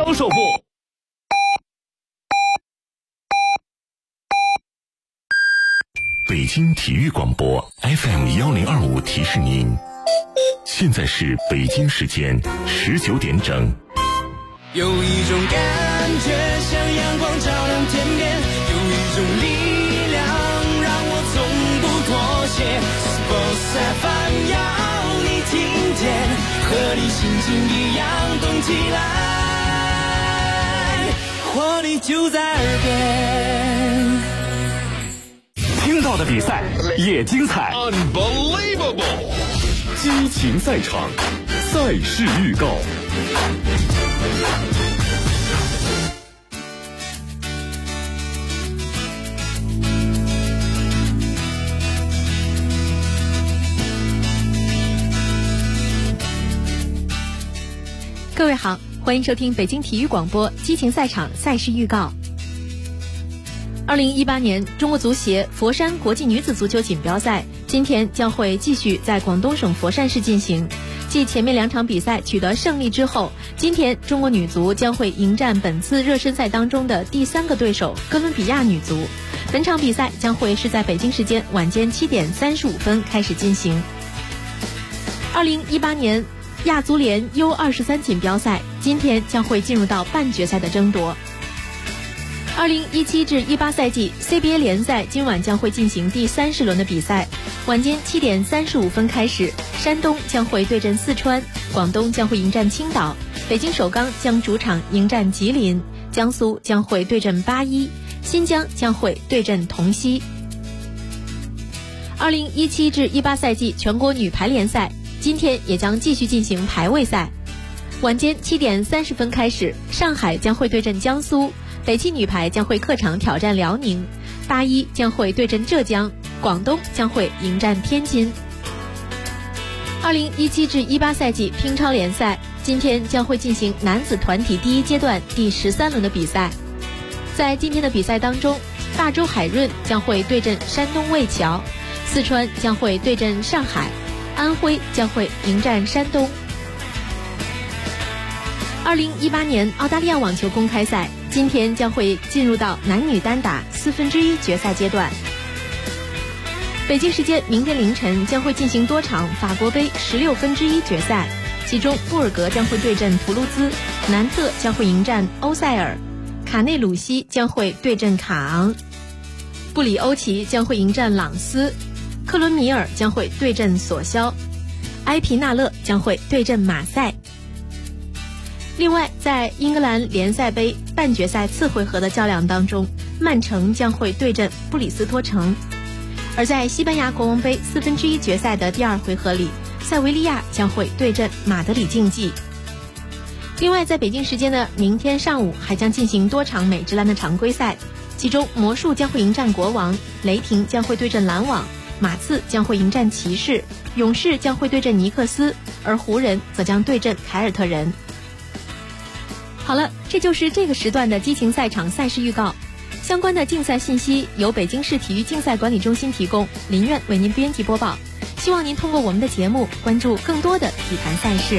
销售部。 北京体育广播 FM1025提示您，现在是北京时间19点整。 有一种感觉像阳光照亮天边，有一种力量让我从不妥协。Sports FM 要你听见，和你心情一样动起来，活力就在耳边。 听到的比赛也精彩 Unbelievable！ 激情赛场，赛事预告。 各位好，欢迎收听北京体育广播激情赛场赛事预告。2018年中国足协佛山国际女子足球锦标赛今天将会继续在广东省佛山市进行。继前面2场比赛取得胜利之后，今天中国女足将会迎战本次热身赛当中的第3个对手哥伦比亚女足。本场比赛将会是在北京时间晚间7点35分开始进行。2018年亚足联 U23 锦标赛今天将会进入到半决赛的争夺。2017至18赛季 CBA 联赛今晚将会进行第30轮的比赛，晚间7点35分开始，山东将会对阵四川，广东将会迎战青岛，北京首钢将主场迎战吉林，江苏将会对阵8-1，新疆将会对阵同曦。2017至18赛季全国女排联赛今天也将继续进行排位赛，晚间7点30分开始，上海将会对阵江苏，北汽女排将会客场挑战辽宁，8-1将会对阵浙江，广东将会迎战天津。2017至18赛季乒超联赛今天将会进行男子团体第1阶段第13轮的比赛。在今天的比赛当中，大洲海润将会对阵山东魏桥，四川将会对阵上海，安徽将会迎战山东。2018年澳大利亚网球公开赛今天将会进入到男女单打1/4决赛阶段。北京时间明天凌晨将会进行多场法国杯16分之1决赛，其中布尔格将会对阵图卢兹，南特将会迎战欧塞尔，卡内鲁西将会对阵卡昂，布里欧奇将会迎战朗斯，克伦米尔将会对阵索肖，埃皮纳勒将会对阵马赛。另外，在英格兰联赛杯半决赛次回合的较量当中，曼城将会对阵布里斯托城，而在西班牙国王杯1/4决赛的第2回合里，塞维利亚将会对阵马德里竞技。另外，在北京时间的明天上午还将进行多场美职篮的常规赛，其中魔术将会迎战国王，雷霆将会对阵篮网，马刺将会迎战骑士，勇士将会对阵尼克斯，而湖人则将对阵凯尔特人。好了，这就是这个时段的激情赛场赛事预告。相关的竞赛信息由北京市体育竞赛管理中心提供，林苑为您编辑播报。希望您通过我们的节目关注更多的体坛赛事。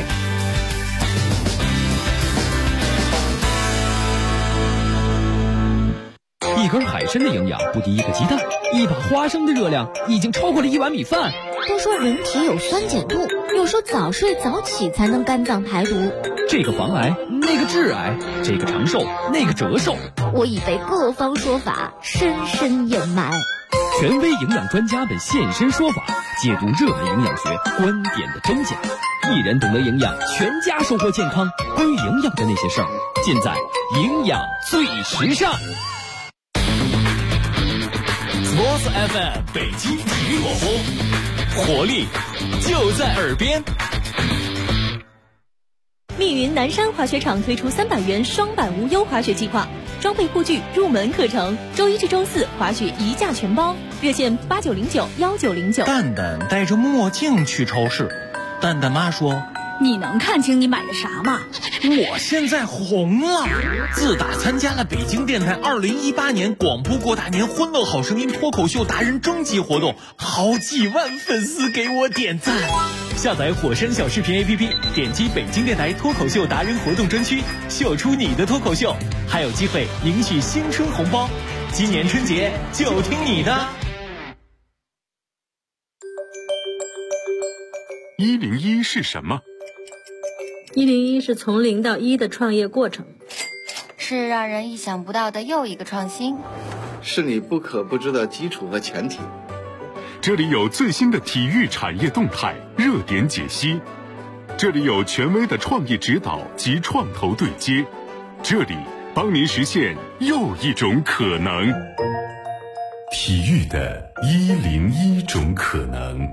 一根海参的营养不敌一个鸡蛋，一把花生的热量已经超过了1碗米饭。 都说人体有酸碱度，又说早睡早起才能肝脏排毒。 这个防癌，那个致癌，这个长寿，那个折寿。 我已被各方说法深深掩埋。 权威营养专家们现身说法，解读热门营养学观点的真假。一人懂得营养，全家收获健康。关于营养的那些事儿，尽在营养最时尚。 Sports FM 北京体育广播，活力就在耳边。 密云南山滑雪场推出300元双板无忧滑雪计划，装备护具、入门课程，周1至周4滑雪1价全包，热线89091909。 蛋蛋戴着墨镜去超市，蛋蛋妈说：“ 你能看清你买的啥吗？ 我现在红了，自打参加了北京电台2018年广播过大年欢乐好声音脱口秀达人征集活动，好几万粉丝给我点赞。下载火山小视频 APP， 点击北京电台脱口秀达人活动专区，秀出你的脱口秀，还有机会领取新春红包。今年春节就听你的。 101是什么 ？101是从0到1的创业过程， 是让人意想不到的又一个创新， 是你不可不知的基础和前提。 这里有最新的体育产业动态热点解析，这里有权威的创业指导及创投对接，这里帮您实现又一种可能。体育的101种可能。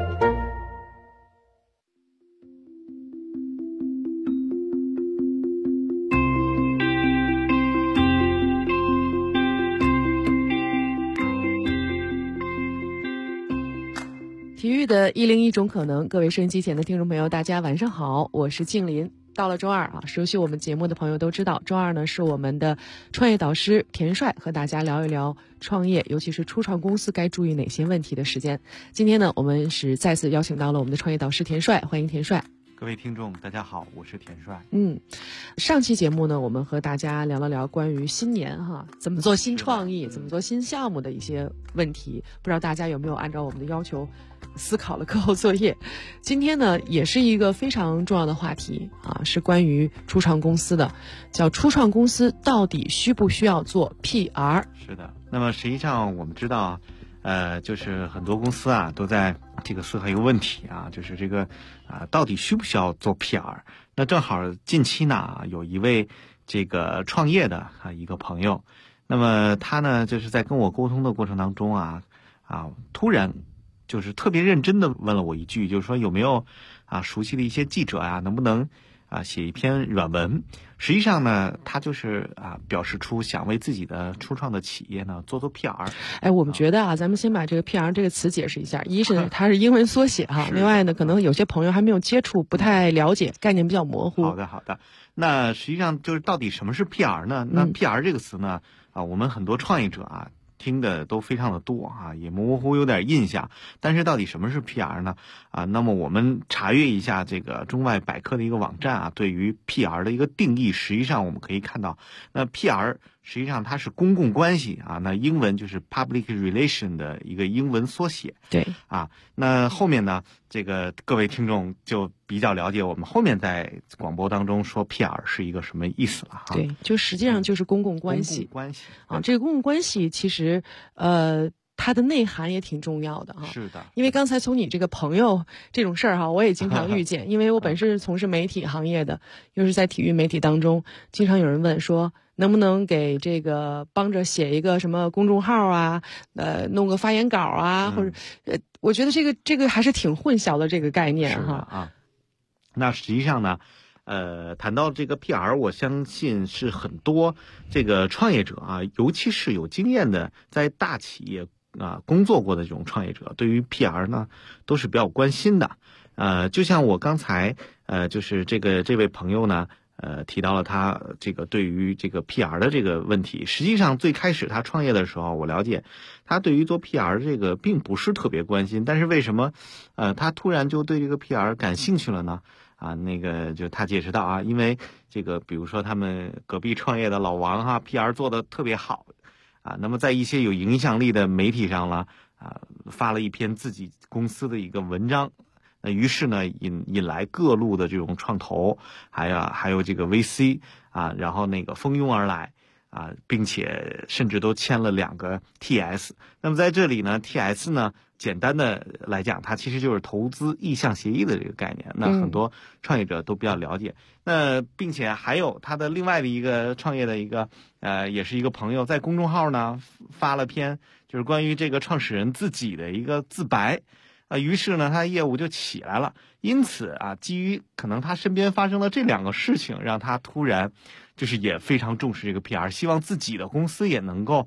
体育的101种可能，各位收音机前的听众朋友，大家晚上好，我是静林。到了周二啊，熟悉我们节目的朋友都知道，周二呢是我们的创业导师田帅和大家聊一聊创业，尤其是初创公司该注意哪些问题的时间。今天呢，我们是再次邀请到了我们的创业导师田帅，欢迎田帅。 各位听众大家好，我是田帅。 上期节目呢，我们和大家聊了聊关于新年怎么做新创意，怎么做新项目的一些问题，不知道大家有没有按照我们的要求思考了课后作业。今天呢，也是一个非常重要的话题是关于初创公司的，叫初创公司到底需不需要做 PR？ 是的，那么实际上我们知道就是很多公司都在这个思考一个问题就是这个到底需不需要做 PR？ 那正好近期呢有一位这个创业的一个朋友，那么他呢就是在跟我沟通的过程当中突然就是特别认真的问了我一句，就是说有没有熟悉的一些记者能不能写一篇软文。实际上呢，他就是表示出想为自己的初创的企业呢做 PR。 我们觉得咱们先把这个 PR 这个词解释一下。一是它是英文缩写另外呢，可能有些朋友还没有接触，不太了解，概念比较模糊。 好的。那实际上就是到底什么是 PR 呢？那 PR 这个词呢，我们很多创业者听的都非常的多也模糊有点印象。但是到底什么是 PR 呢？那么我们查阅一下这个中外百科的一个网站对于 PR 的一个定义，实际上我们可以看到，那 PR 实际上它是公共关系那英文就是 Public Relation 的一个英文缩写。 对那后面呢，这个各位听众就比较了解我们后面在广播当中说 PR 是一个什么意思了对，就实际上就是公共关系。这个公共关系其实它的内涵也挺重要的是的， 因为刚才从你这个朋友这种事儿我也经常遇见，因为我本身是从事媒体行业的，又是在体育媒体当中，经常有人问说能不能给这个帮着写一个什么公众号弄个发言稿或者我觉得这个还是挺混淆的这个概念那实际上呢谈到这个 PR， 我相信是很多这个创业者尤其是有经验的在大企业工作过的这种创业者，对于 PR 呢都是比较关心的。就像我刚才就是这位朋友呢提到了他这个对于这个 PR 的这个问题。实际上最开始他创业的时候，我了解他对于做 PR 这个并不是特别关心，但是为什么他突然就对这个 PR 感兴趣了呢？那个就他解释到因为这个比如说他们隔壁创业的老王PR 做的特别好那么在一些有影响力的媒体上了发了一篇自己公司的一个文章，于是呢引来各路的这种创投还有这个 VC 然后那个蜂拥而来并且甚至都签了2个 TS。 那么在这里呢 TS 呢简单的来讲，它其实就是投资意向协议的这个概念，那很多创业者都比较了解。那并且还有他的另外的一个创业的一个也是一个朋友在公众号呢发了篇就是关于这个创始人自己的一个自白于是呢他业务就起来了。因此基于可能他身边发生的这2个事情，让他突然就是也非常重视这个 PR， 希望自己的公司也能够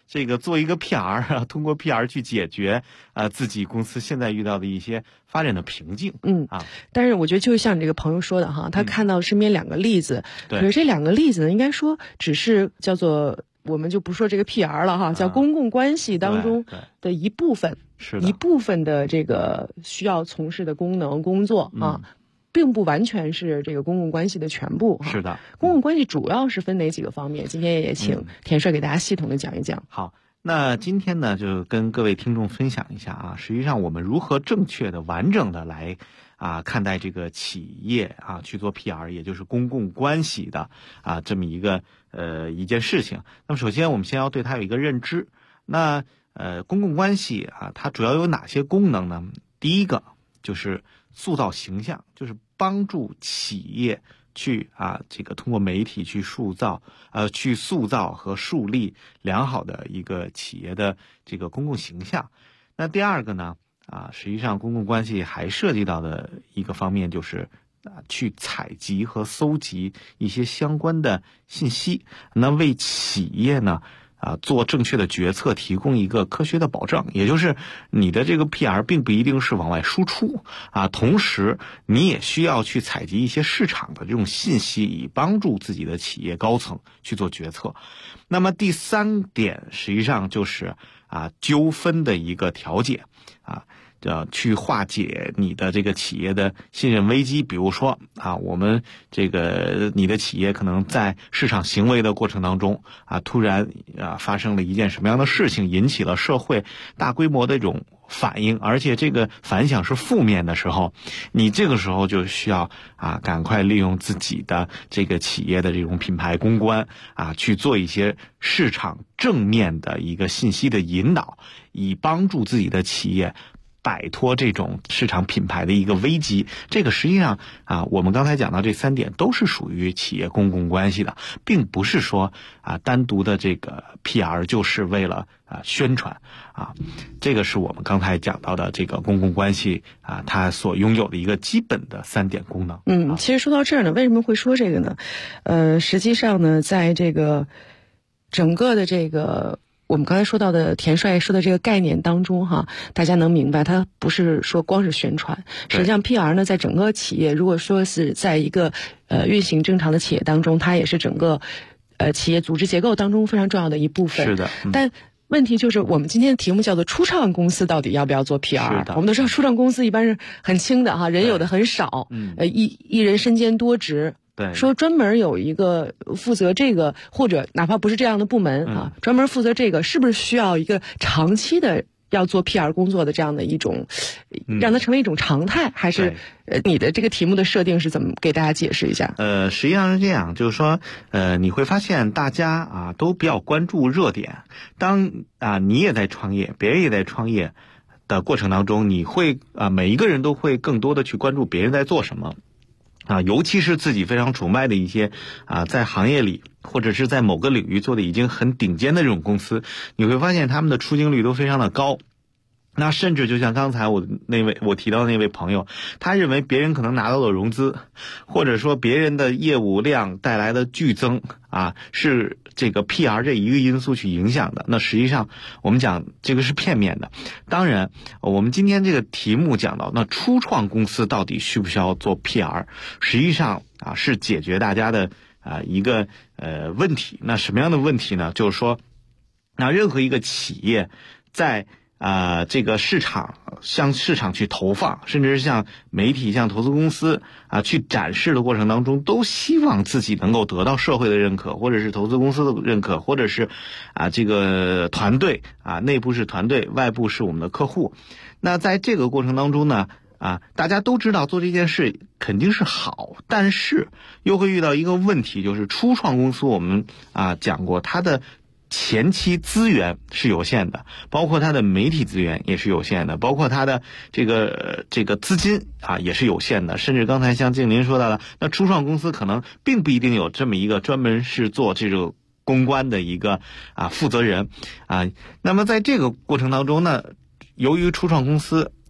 这个做一个 PR 通过 PR 去解决自己公司现在遇到的一些发展的瓶颈。 但是我觉得就像你这个朋友说的哈，他看到身边2个例子，可是这2个例子呢，应该说只是叫做我们就不说这个 PR 了哈，叫公共关系当中的一部分，一部分的这个需要从事的功能工作啊。并不完全是这个公共关系的全部。 是的， 公共关系主要是分哪几个方面？今天也请田帅给大家系统的讲一讲。 好，那今天呢，就跟各位听众分享一下啊，实际上我们如何正确的、完整的来看待这个企业去做 PR， 也就是公共关系的这么一件事情。那么首先我们先要对它有一个认知。那公共关系它主要有哪些功能呢？第一个就是塑造形象，就是帮助企业去这个通过媒体去塑造和树立良好的一个企业的这个公共形象。那第二个呢实际上公共关系还涉及到的一个方面就是去采集和搜集一些相关的信息，那为企业呢做正确的决策提供一个科学的保障。也就是你的这个 PR 并不一定是往外输出同时你也需要去采集一些市场的这种信息，以帮助自己的企业高层去做决策。那么第3点实际上就是纠纷的一个调解去化解你的这个企业的信任危机。比如说我们这个你的企业可能在市场行为的过程当中突然发生了一件什么样的事情，引起了社会大规模的这种反应，而且这个反响是负面的时候，你这个时候就需要赶快利用自己的这个企业的这种品牌公关去做一些市场正面的一个信息的引导，以帮助自己的企业摆脱这种市场品牌的一个危机。这个实际上我们刚才讲到这3点都是属于企业公共关系的，并不是说单独的这个 PR 就是为了宣传这个是我们刚才讲到的这个公共关系它所拥有的一个基本的3点功能。 其实说到这儿呢，为什么会说这个呢？实际上呢，在这个整个的这个我们刚才说到的田帅说的这个概念当中大家能明白，它不是说光是宣传。实际上 PR 呢，在整个企业，如果说是在一个运行正常的企业当中，它也是整个企业组织结构当中非常重要的一部分。 是的， 但问题就是我们今天的题目叫做初创公司到底要不要做 PR？ 我们都知道初创公司一般是很轻的人有的很少，一人身兼多职。说专门有一个负责这个，或者哪怕不是这样的部门专门负责这个，是不是需要一个长期的要做 PR 工作的这样的一种，让它成为一种常态？还是你的这个题目的设定是怎么？给大家解释一下。 实际上是这样，就是说你会发现大家都比较关注热点。当你也在创业，别人也在创业的过程当中，你会每一个人都会更多的去关注别人在做什么。尤其是自己非常崇拜的一些在行业里或者是在某个领域做的已经很顶尖的这种公司，你会发现他们的出镜率都非常的高。那甚至就像刚才我提到的那位朋友，他认为别人可能拿到了融资，或者说别人的业务量带来的剧增是这个 PR 这一个因素去影响的。那实际上我们讲这个是片面的。当然我们今天这个题目讲到那初创公司到底需不需要做 PR， 实际上是解决大家的一个问题。那什么样的问题呢？就是说那任何一个企业在这个向市场去投放，甚至是向媒体、向投资公司去展示的过程当中，都希望自己能够得到社会的认可，或者是投资公司的认可，或者是这个团队内部是团队，外部是我们的客户。那在这个过程当中呢大家都知道做这件事肯定是好，但是又会遇到一个问题，就是初创公司我们讲过，它的前期资源是有限的，包括它的媒体资源也是有限的，包括它的这个资金也是有限的。甚至刚才像静林说到的，那初创公司可能并不一定有这么一个专门是做这种公关的一个负责人那么在这个过程当中呢，由于初创公司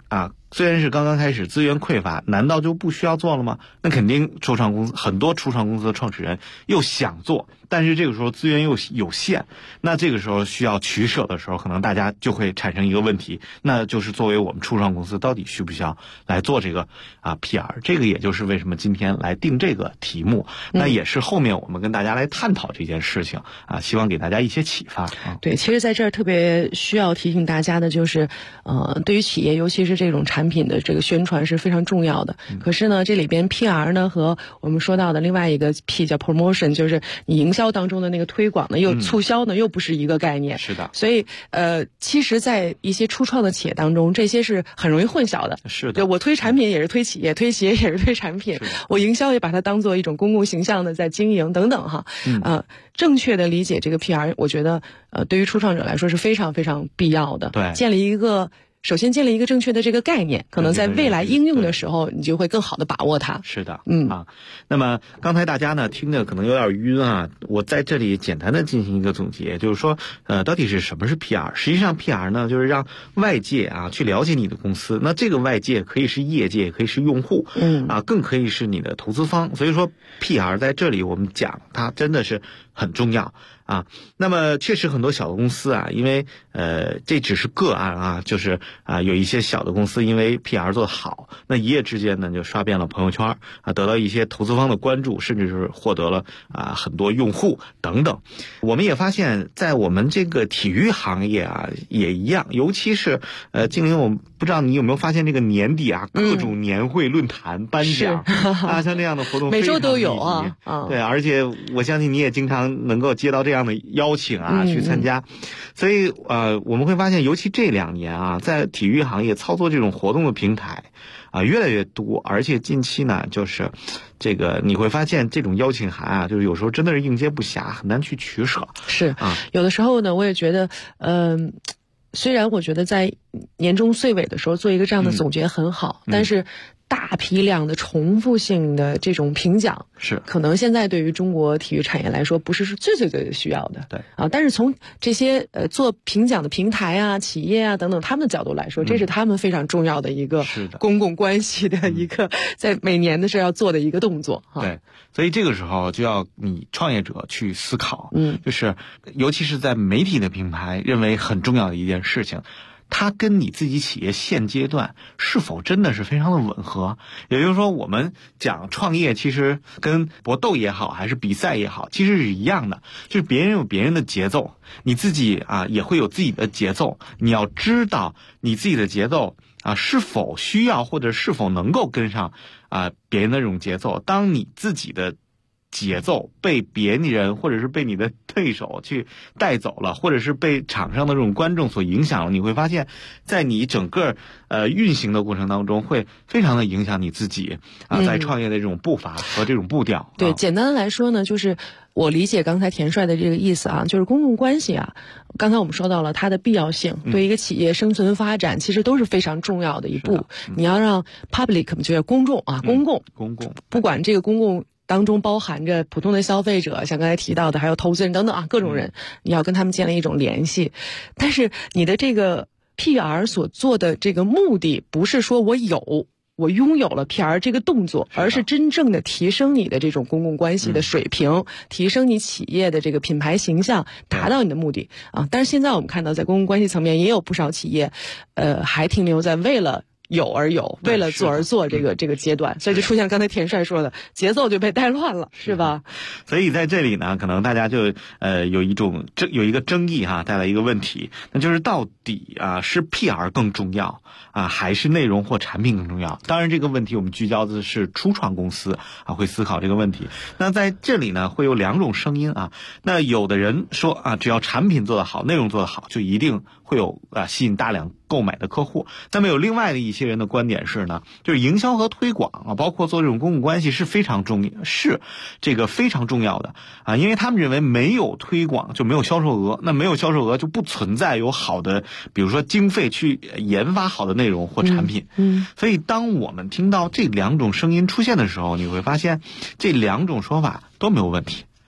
虽然是刚刚开始，资源匮乏，难道就不需要做了吗？那肯定很多初创公司的创始人又想做，但是这个时候资源又有限，那这个时候需要取舍的时候，可能大家就会产生一个问题，那就是作为我们初创公司到底需不需要来做这个PR？ 这个也就是为什么今天来定这个题目，那也是后面我们跟大家来探讨这件事情希望给大家一些启发对，其实在这儿特别需要提醒大家的就是，对于企业，尤其是这种产品的这个宣传是非常重要的。可是呢，这里边 PR 呢和我们说到的另外一个 P 叫 promotion， 就是你营销当中的那个推广呢，又促销呢，又不是一个概念。 是的。 所以其实，在一些初创的企业当中，这些是很容易混淆的。 是的。 我推产品也是推企业，推企业也是推产品，我营销也把它当做一种公共形象的在经营等等哈。正确的理解这个 PR， 我觉得对于初创者来说是非常非常必要的。 对， 首先建立一个正确的这个概念，可能在未来应用的时候，你就会更好的把握它。 是的，那么刚才大家呢听着可能有点晕我在这里简单的进行一个总结，就是说，到底是什么是 PR？ 实际上 PR 呢，就是让外界去了解你的公司。那这个外界可以是业界，也可以是用户，更可以是你的投资方。所以说 PR 在这里我们讲它真的是很重要。那么确实很多小的公司因为这只是个案就是有一些小的公司因为 PR 做得好，那一夜之间呢就刷遍了朋友圈得到一些投资方的关注，甚至是获得了很多用户等等。我们也发现在我们这个体育行业也一样，尤其是静玲，我不知道你有没有发现这个年底各种年会论坛颁奖像这样的活动每周都有对，而且我相信你也经常能够接到这样的邀请去参加。所以我们会发现尤其这2年在体育行业操作这种活动的平台越来越多，而且近期呢就是这个你会发现这种邀请函就是有时候真的是应接不暇，很难去取舍。 是有的时候呢我也觉得虽然我觉得在年终岁尾的时候做一个这样的总结很好，但是大批量的重复性的这种评奖是可能现在对于中国体育产业来说不是最需要的。 对但是从这些做评奖的平台企业等等他们的角度来说，这是他们非常重要的一个公共关系的一个在每年的时候要做的一个动作对，所以这个时候就要你创业者去思考就是尤其是在媒体的平台认为很重要的一件事情，它跟你自己企业现阶段是否真的是非常的吻合？也就是说，我们讲创业其实跟搏斗也好，还是比赛也好，其实是一样的，就是别人有别人的节奏，你自己也会有自己的节奏，你要知道你自己的节奏是否需要或者是否能够跟上别人的这种节奏。当你自己的节奏被别人或者是被你的对手去带走了，或者是被场上的这种观众所影响了，你会发现在你整个运行的过程当中会非常的影响你自己在创业的这种步伐和这种步调。 对，简单的来说呢，就是我理解刚才田帅的这个意思就是公共关系刚才我们说到了它的必要性，对一个企业生存发展其实都是非常重要的一步。你要让 public 就是公众公共不管这个公共当中包含着普通的消费者，像刚才提到的还有投资人等等各种人，你要跟他们建立一种联系。但是你的这个 PR 所做的这个目的不是说我拥有了 PR 这个动作，而是真正的提升你的这种公共关系的水平，提升你企业的这个品牌形象，达到你的目的但是现在我们看到在公共关系层面也有不少企业还停留在为了有而有，为了做而做这个阶段，所以就出现刚才田帅说的节奏就被带乱了，是吧？ 所以在这里呢，可能大家就有一个争议带来一个问题，那就是到底是 PR 更重要还是内容或产品更重要？当然这个问题我们聚焦的是初创公司会思考这个问题。那在这里呢会有2种声音那有的人说只要产品做得好，内容做得好，就一定会有吸引大量购买的客户。那么有另外的一些人的观点是呢，就是营销和推广包括做这种公共关系是非常重要的因为他们认为没有推广就没有销售额，那没有销售额就不存在有好的比如说经费去研发好的内容或产品。所以当我们听到这2种声音出现的时候，你会发现这2种说法都没有问题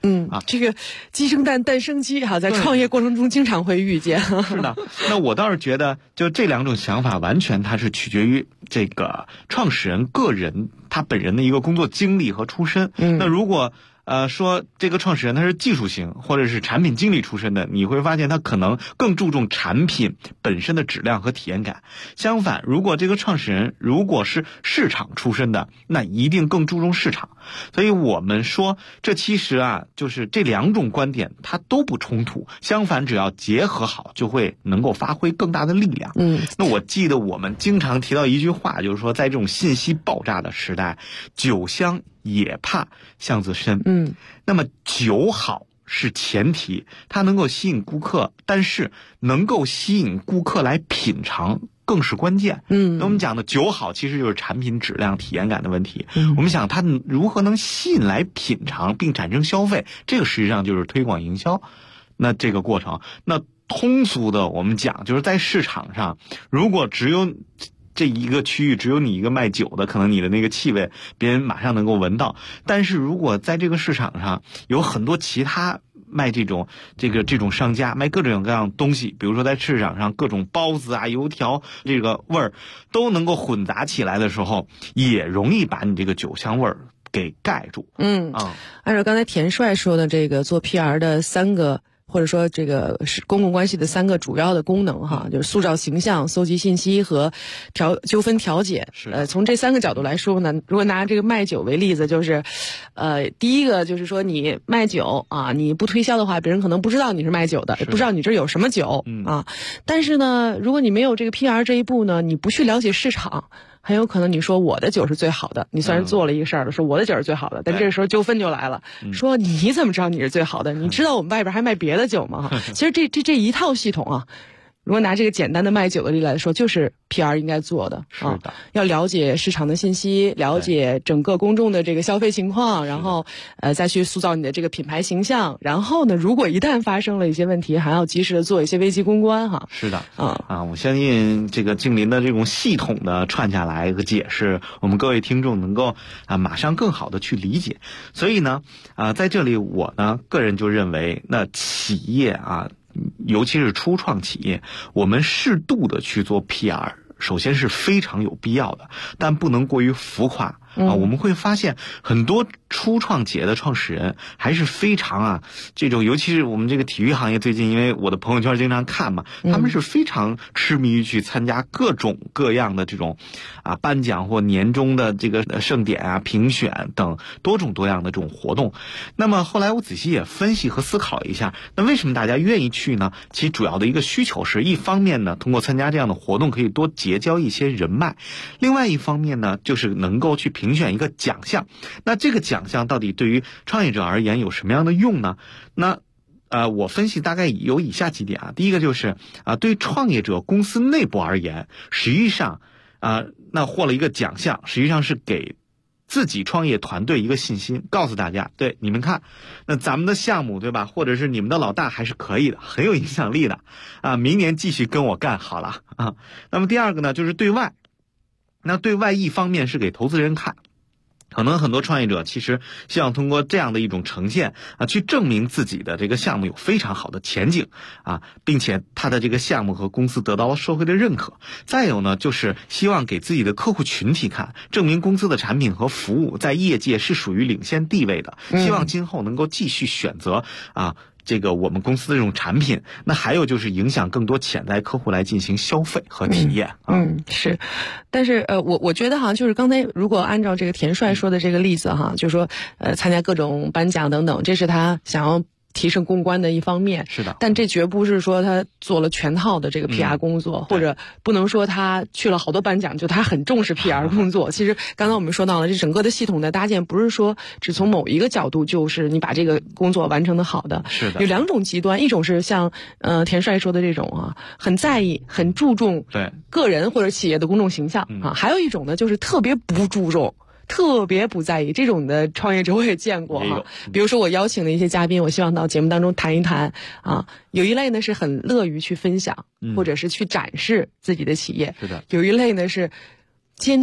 这个鸡生蛋，蛋生鸡在创业过程中经常会遇见。 是的，那我倒是觉得，就这两种想法，完全它是取决于这个创始人个人他本人的一个工作经历和出身。那如果说这个创始人他是技术型或者是产品经理出身的，你会发现他可能更注重产品本身的质量和体验感。相反，如果这个创始人如果是市场出身的，那一定更注重市场。所以我们说，这其实就是这两种观点它都不冲突，相反只要结合好，就会能够发挥更大的力量。那我记得我们经常提到一句话，就是说在这种信息爆炸的时代，酒香也怕巷子深。那么酒好是前提，它能够吸引顾客，但是能够吸引顾客来品尝更是关键。那我们讲的酒好其实就是产品质量体验感的问题。我们想它如何能吸引来品尝并产生消费，这个实际上就是推广营销。那这个过程，那通俗的我们讲就是在市场上，如果只有这一个区域只有你一个卖酒的，可能你的那个气味别人马上能够闻到。但是如果在这个市场上有很多其他卖这种商家卖各种各样东西，比如说在市场上各种包子油条这个味儿都能够混杂起来的时候，也容易把你这个酒香味儿给盖住。 按照刚才田帅说的这个做 PR 的3个，或者说这个是公共关系的3个主要的功能就是塑造形象、搜集信息和纠纷调解。从这3个角度来说呢，如果拿这个卖酒为例子，就是第一个就是说你卖酒你不推销的话，别人可能不知道你是卖酒的，也不知道你这有什么酒但是呢，如果你没有这个 PR 这一步呢，你不去了解市场，很有可能你说我的酒是最好的，你虽然做了一个事儿了，说我的酒是最好的，但这个时候纠纷就来了，说你怎么知道你是最好的？你知道我们外边还卖别的酒吗？其实这一套系统如果拿这个简单的卖酒的例来说，就是 PR 应该做的。 是的， 要了解市场的信息，了解整个公众的这个消费情况，然后再去塑造你的这个品牌形象。然后呢，如果一旦发生了一些问题，还要及时的做一些危机公关是的，我相信这个静林的这种系统的串下来和解释，我们各位听众能够马上更好的去理解。所以呢，在这里我呢个人就认为，那企业尤其是初创企业，我们适度的去做 PR， 首先是非常有必要的，但不能过于浮夸。我们会发现很多初创企业的创始人还是非常这种，尤其是我们这个体育行业，最近因为我的朋友圈经常看嘛，他们是非常痴迷于去参加各种各样的这种颁奖或年终的这个盛典评选等多种多样的这种活动。那么后来我仔细也分析和思考一下，那为什么大家愿意去呢？其主要的一个需求是，一方面呢，通过参加这样的活动可以多结交一些人脉，另外一方面呢，就是能够去评选一个奖项。那这个奖项到底对于创业者而言有什么样的用呢？那我分析大概有以下几点第一个就是对创业者公司内部而言，实际上那获了一个奖项，实际上是给自己创业团队一个信心，告诉大家，对，你们看，那咱们的项目对吧，或者是你们的老大还是可以的，很有影响力的明年继续跟我干好了那么第二个呢，就是对外。那对外一方面是给投资人看，可能很多创业者其实希望通过这样的一种呈现去证明自己的这个项目有非常好的前景并且他的这个项目和公司得到了社会的认可。再有呢，就是希望给自己的客户群体看，证明公司的产品和服务在业界是属于领先地位的，希望今后能够继续选择这个我们公司的这种产品。那还有就是影响更多潜在客户来进行消费和体验是。但是我觉得就是刚才如果按照这个田帅说的这个例子就是说参加各种颁奖等等，这是他想要提升公关的一方面。 是的， 但这绝不是说他做了全套的这个 PR 工作，或者不能说他去了好多颁奖就他很重视 PR 工作。其实刚才我们说到了，这整个的系统的搭建不是说只从某一个角度就是你把这个工作完成的好的。 是的， 有2种极端，一种是像田帅说的这种很在意很注重个人或者企业的公众形象还有一种呢就是特别不注重特别不在意，这种的创业者我也见过比如说我邀请的一些嘉宾，我希望到节目当中谈一谈有一类呢是很乐于去分享或者是去展示自己的企业， 是的， 有一类呢是坚决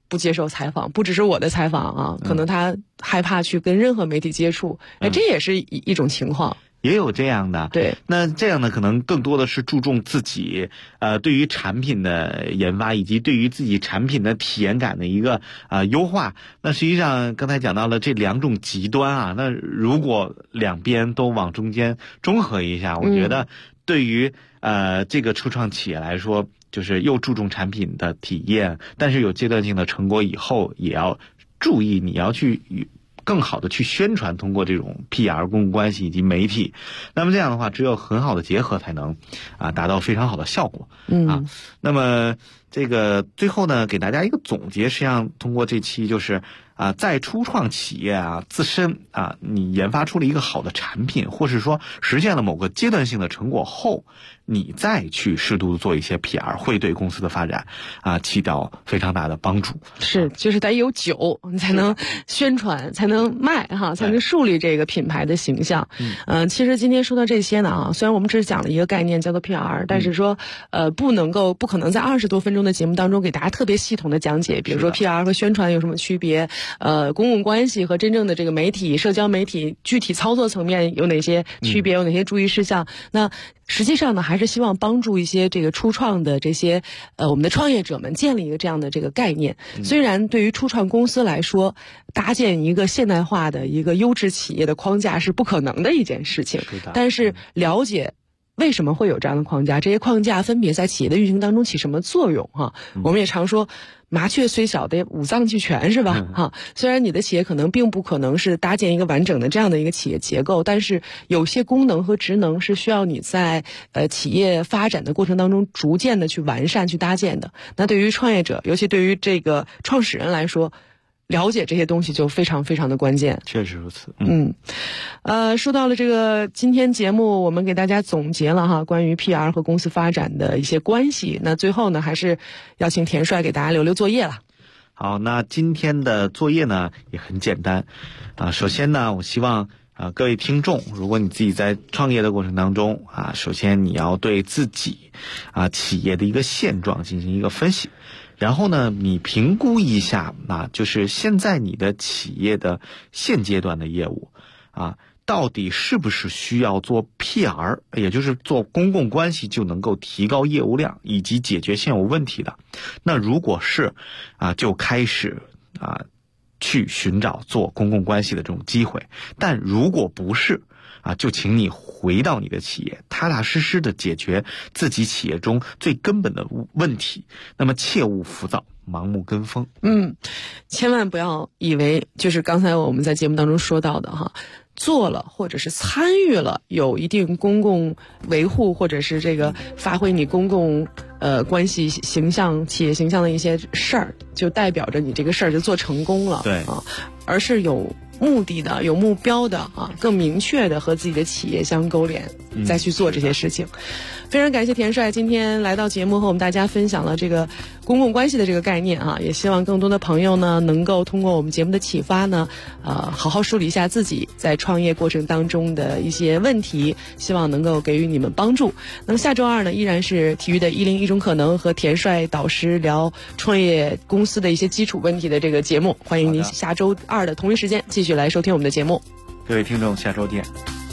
不接受采访，不只是我的采访啊，可能他害怕去跟任何媒体接触，这也是一种情况。 也有这样的， 对。 那这样呢，可能更多的是注重自己对于产品的研发，以及对于自己产品的体验感的一个优化。那实际上刚才讲到了这两种极端啊，那如果两边都往中间中和一下，我觉得对于这个初创企业来说，就是又注重产品的体验，但是有阶段性的成果以后，也要注意你要去更好的去宣传，通过这种 PR 公共关系以及媒体，那么这样的话，只有很好的结合，才能达到非常好的效果。那么这个最后呢，给大家一个总结，实际上通过这期就是在初创企业自身你研发出了一个好的产品，或是说实现了某个阶段性的成果后，你再去适度做一些 PR， 会对公司的发展起到非常大的帮助。 是，就是得有酒，你才能宣传，才能卖才能树立这个品牌的形象。其实今天说到这些呢虽然我们只是讲了一个概念叫做 PR， 但是说不可能在20多分钟的节目当中给大家特别系统的讲解，比如说 PR 和宣传有什么区别，公共关系和真正的这个媒体、社交媒体具体操作层面有哪些区别，有哪些注意事项。那实际上呢，还是希望帮助一些这个初创的这些我们的创业者们建立一个这样的这个概念。虽然对于初创公司来说，搭建一个现代化的一个优质企业的框架是不可能的一件事情，但是了解为什么会有这样的框架，这些框架分别在企业的运行当中起什么作用我们也常说麻雀虽小得五脏俱全，是吧虽然你的企业可能并不可能是搭建一个完整的这样的一个企业结构，但是有些功能和职能是需要你在企业发展的过程当中逐渐的去完善去搭建的。那对于创业者，尤其对于这个创始人来说，了解这些东西就非常非常的关键。 确实如此。 说到了这个今天节目，我们给大家总结了关于 PR 和公司发展的一些关系。那最后呢，还是要请田帅给大家留作业了。 好，那今天的作业呢也很简单首先呢，我希望各位听众，如果你自己在创业的过程当中首先你要对自己企业的一个现状进行一个分析。然后呢，你评估一下就是现在你的企业的现阶段的业务到底是不是需要做 PR， 也就是做公共关系就能够提高业务量以及解决现有问题的。那如果是就开始去寻找做公共关系的这种机会。但如果不是就请你回到你的企业，踏踏实实的解决自己企业中最根本的问题。那么切勿浮躁，盲目跟风。 千万不要以为就是刚才我们在节目当中说到的做了或者是参与了有一定公共维护或者是这个发挥你公共关系形象、企业形象的一些事儿，就代表着你这个事儿就做成功了。 对而是有目的的、有目标的更明确的和自己的企业相勾连，再去做这些事情。非常感谢田帅今天来到节目和我们大家分享了这个公共关系的这个概念也希望更多的朋友呢能够通过我们节目的启发呢好好梳理一下自己在创业过程当中的一些问题，希望能够给予你们帮助。那么下周二呢，依然是体育的101种可能和田帅导师聊创业公司的一些基础问题的这个节目，欢迎您下周二的同一时间继续来收听我们的节目。 各位听众，下周见。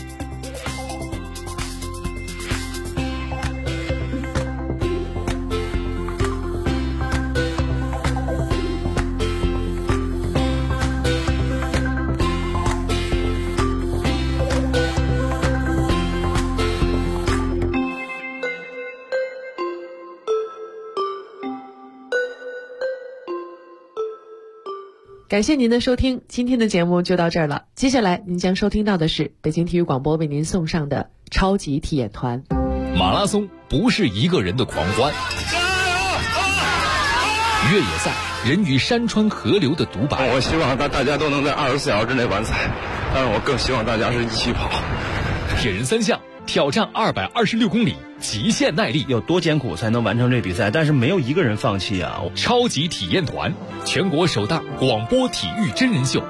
感谢您的收听，今天的节目就到这儿了。接下来您将收听到的是北京体育广播为您送上的超级体验团。 马拉松不是一个人的狂欢，越野赛人与山川河流的独白。 我希望大家都能在24小时之内完赛，但是我更希望大家是一起跑。 铁人三项挑战226公里，极限耐力， 有多艰苦才能完成这比赛？但是没有一个人放弃啊！ 超级体验团，全国首档广播体育真人秀。